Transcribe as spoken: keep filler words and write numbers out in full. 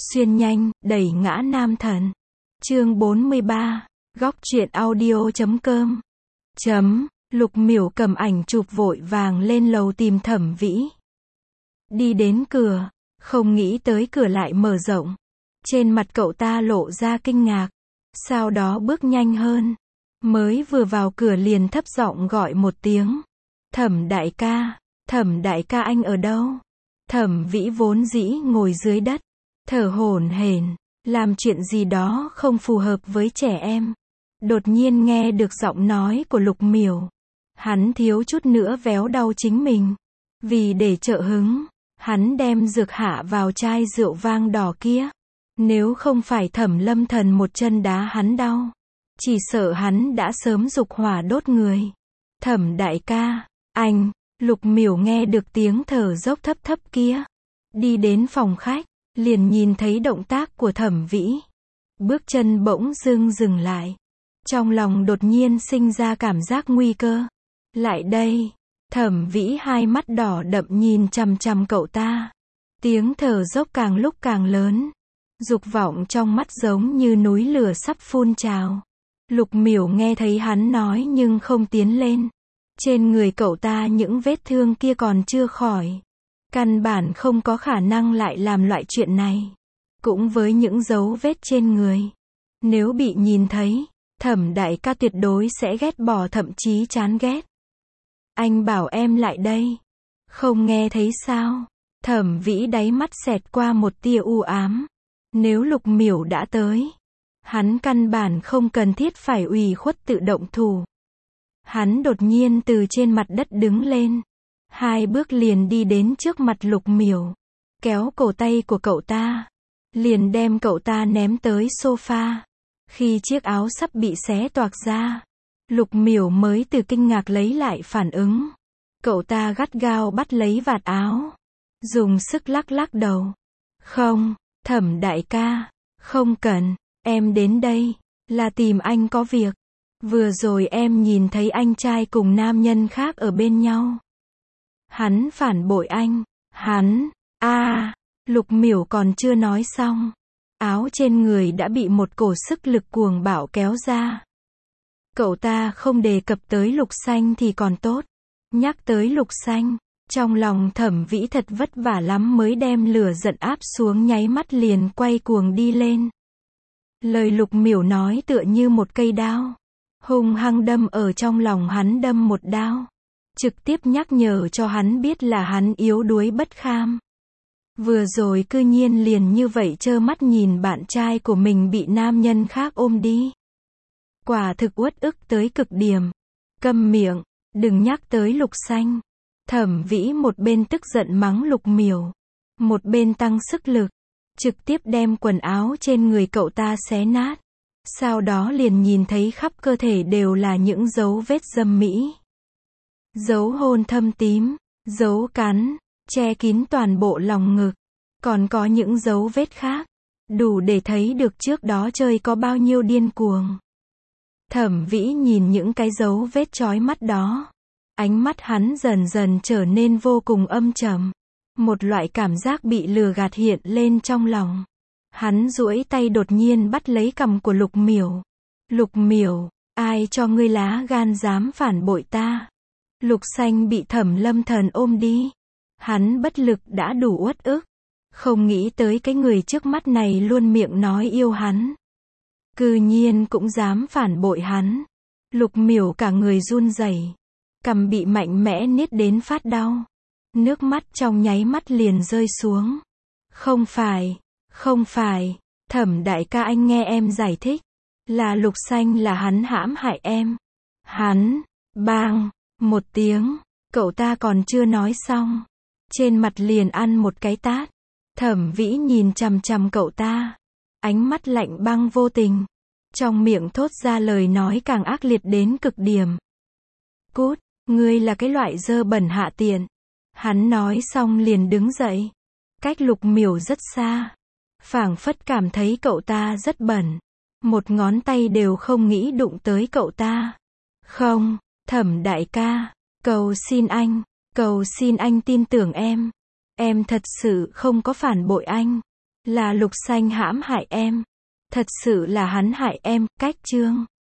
Xuyên nhanh, đẩy ngã nam thần. Chương bốn mươi ba, góc truyện audio chấm com. Chấm, Lục Miểu cầm ảnh chụp vội vàng lên lầu tìm Thẩm Vĩ. Đi đến cửa, không nghĩ tới cửa lại mở rộng. Trên mặt cậu ta lộ ra kinh ngạc, sau đó bước nhanh hơn. Mới vừa vào cửa liền thấp giọng gọi một tiếng. Thẩm đại ca, Thẩm đại ca anh ở đâu? Thẩm Vĩ vốn dĩ ngồi dưới đất, thở hổn hển, làm chuyện gì đó không phù hợp với trẻ em. Đột nhiên nghe được giọng nói của Lục Miểu. Hắn thiếu chút nữa véo đau chính mình. Vì để trợ hứng, hắn đem dược hạ vào chai rượu vang đỏ kia. Nếu không phải Thẩm Lâm Thần một chân đá hắn đau, chỉ sợ hắn đã sớm dục hỏa đốt người. Thẩm đại ca, anh, Lục Miểu nghe được tiếng thở dốc thấp thấp kia. Đi đến phòng khách, liền nhìn thấy động tác của Thẩm Vĩ. Bước chân bỗng dưng dừng lại. Trong lòng đột nhiên sinh ra cảm giác nguy cơ. Lại đây, Thẩm Vĩ hai mắt đỏ đậm nhìn chằm chằm cậu ta. Tiếng thở dốc càng lúc càng lớn. Dục vọng trong mắt giống như núi lửa sắp phun trào. Lục Miểu nghe thấy hắn nói nhưng không tiến lên. Trên người cậu ta những vết thương kia còn chưa khỏi. Căn bản không có khả năng lại làm loại chuyện này. Cũng với những dấu vết trên người, nếu bị nhìn thấy, Thẩm đại ca tuyệt đối sẽ ghét bỏ, thậm chí chán ghét. Anh bảo em lại đây. Không nghe thấy sao? Thẩm Vĩ đáy mắt xẹt qua một tia u ám. Nếu Lục Miểu đã tới, hắn căn bản không cần thiết phải ủy khuất tự động thủ. Hắn đột nhiên từ trên mặt đất đứng lên. Hai bước liền đi đến trước mặt Lục Miểu. Kéo cổ tay của cậu ta. Liền đem cậu ta ném tới sofa. Khi chiếc áo sắp bị xé toạc ra, Lục Miểu mới từ kinh ngạc lấy lại phản ứng. Cậu ta gắt gao bắt lấy vạt áo. Dùng sức lắc lắc đầu. Không, Thẩm đại ca, không cần, em đến đây, là tìm anh có việc. Vừa rồi em nhìn thấy anh trai cùng nam nhân khác ở bên nhau. Hắn phản bội anh, hắn, a à, Lục Miểu còn chưa nói xong. Áo trên người đã bị một cổ sức lực cuồng bạo kéo ra. Cậu ta không đề cập tới Lục Xanh thì còn tốt. Nhắc tới Lục Xanh, trong lòng Thẩm Vĩ thật vất vả lắm mới đem lửa giận áp xuống, nháy mắt liền quay cuồng đi lên. Lời Lục Miểu nói tựa như một cây đao, hung hăng đâm ở trong lòng hắn, đâm một đao. Trực tiếp nhắc nhở cho hắn biết là hắn yếu đuối bất kham. Vừa rồi cư nhiên liền như vậy trơ mắt nhìn bạn trai của mình bị nam nhân khác ôm đi. Quả thực uất ức tới cực điểm. Câm miệng, đừng nhắc tới Lục Xanh. Thẩm Vĩ một bên tức giận mắng Lục Miểu, một bên tăng sức lực, trực tiếp đem quần áo trên người cậu ta xé nát. Sau đó liền nhìn thấy khắp cơ thể đều là những dấu vết dâm mỹ. Dấu hôn thâm tím, dấu cắn, che kín toàn bộ lòng ngực. Còn có những dấu vết khác, đủ để thấy được trước đó chơi có bao nhiêu điên cuồng. Thẩm Vĩ nhìn những cái dấu vết chói mắt đó. Ánh mắt hắn dần dần trở nên vô cùng âm trầm. Một loại cảm giác bị lừa gạt hiện lên trong lòng. Hắn duỗi tay đột nhiên bắt lấy cằm của Lục Miểu. Lục Miểu, ai cho ngươi lá gan dám phản bội ta? Lục Xanh bị Thẩm Lâm Thần ôm đi. Hắn bất lực đã đủ uất ức. Không nghĩ tới cái người trước mắt này luôn miệng nói yêu hắn, cư nhiên cũng dám phản bội hắn. Lục Miểu cả người run rẩy, cằm bị mạnh mẽ niết đến phát đau. Nước mắt trong nháy mắt liền rơi xuống. Không phải, không phải, Thẩm đại ca, anh nghe em giải thích. Là Lục Xanh, là hắn hãm hại em. Hắn, bang, một tiếng, cậu ta còn chưa nói xong, trên mặt liền ăn một cái tát. Thẩm Vĩ nhìn chằm chằm cậu ta, ánh mắt lạnh băng vô tình, trong miệng thốt ra lời nói càng ác liệt đến cực điểm. Cút, ngươi là cái loại dơ bẩn hạ tiện. Hắn nói xong liền đứng dậy, cách Lục Miểu rất xa, phảng phất cảm thấy cậu ta rất bẩn, một ngón tay đều không nghĩ đụng tới cậu ta. Không, Thẩm đại ca, cầu xin anh, cầu xin anh tin tưởng em. Em thật sự không có phản bội anh. Là Lục Xanh hãm hại em. Thật sự là hắn hại em, cách chương.